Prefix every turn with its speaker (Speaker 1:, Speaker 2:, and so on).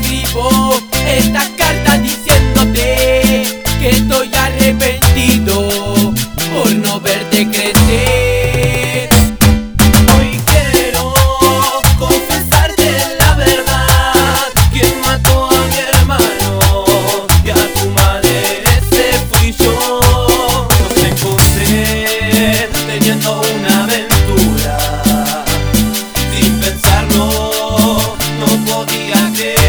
Speaker 1: escribo esta carta diciéndote que estoy arrepentido por no verte crecer. Hoy quiero confesarte la verdad: quien mató a mi hermano y a tu madre, ese fui yo. Nos encontré teniendo una aventura, sin pensarlo no podía creer.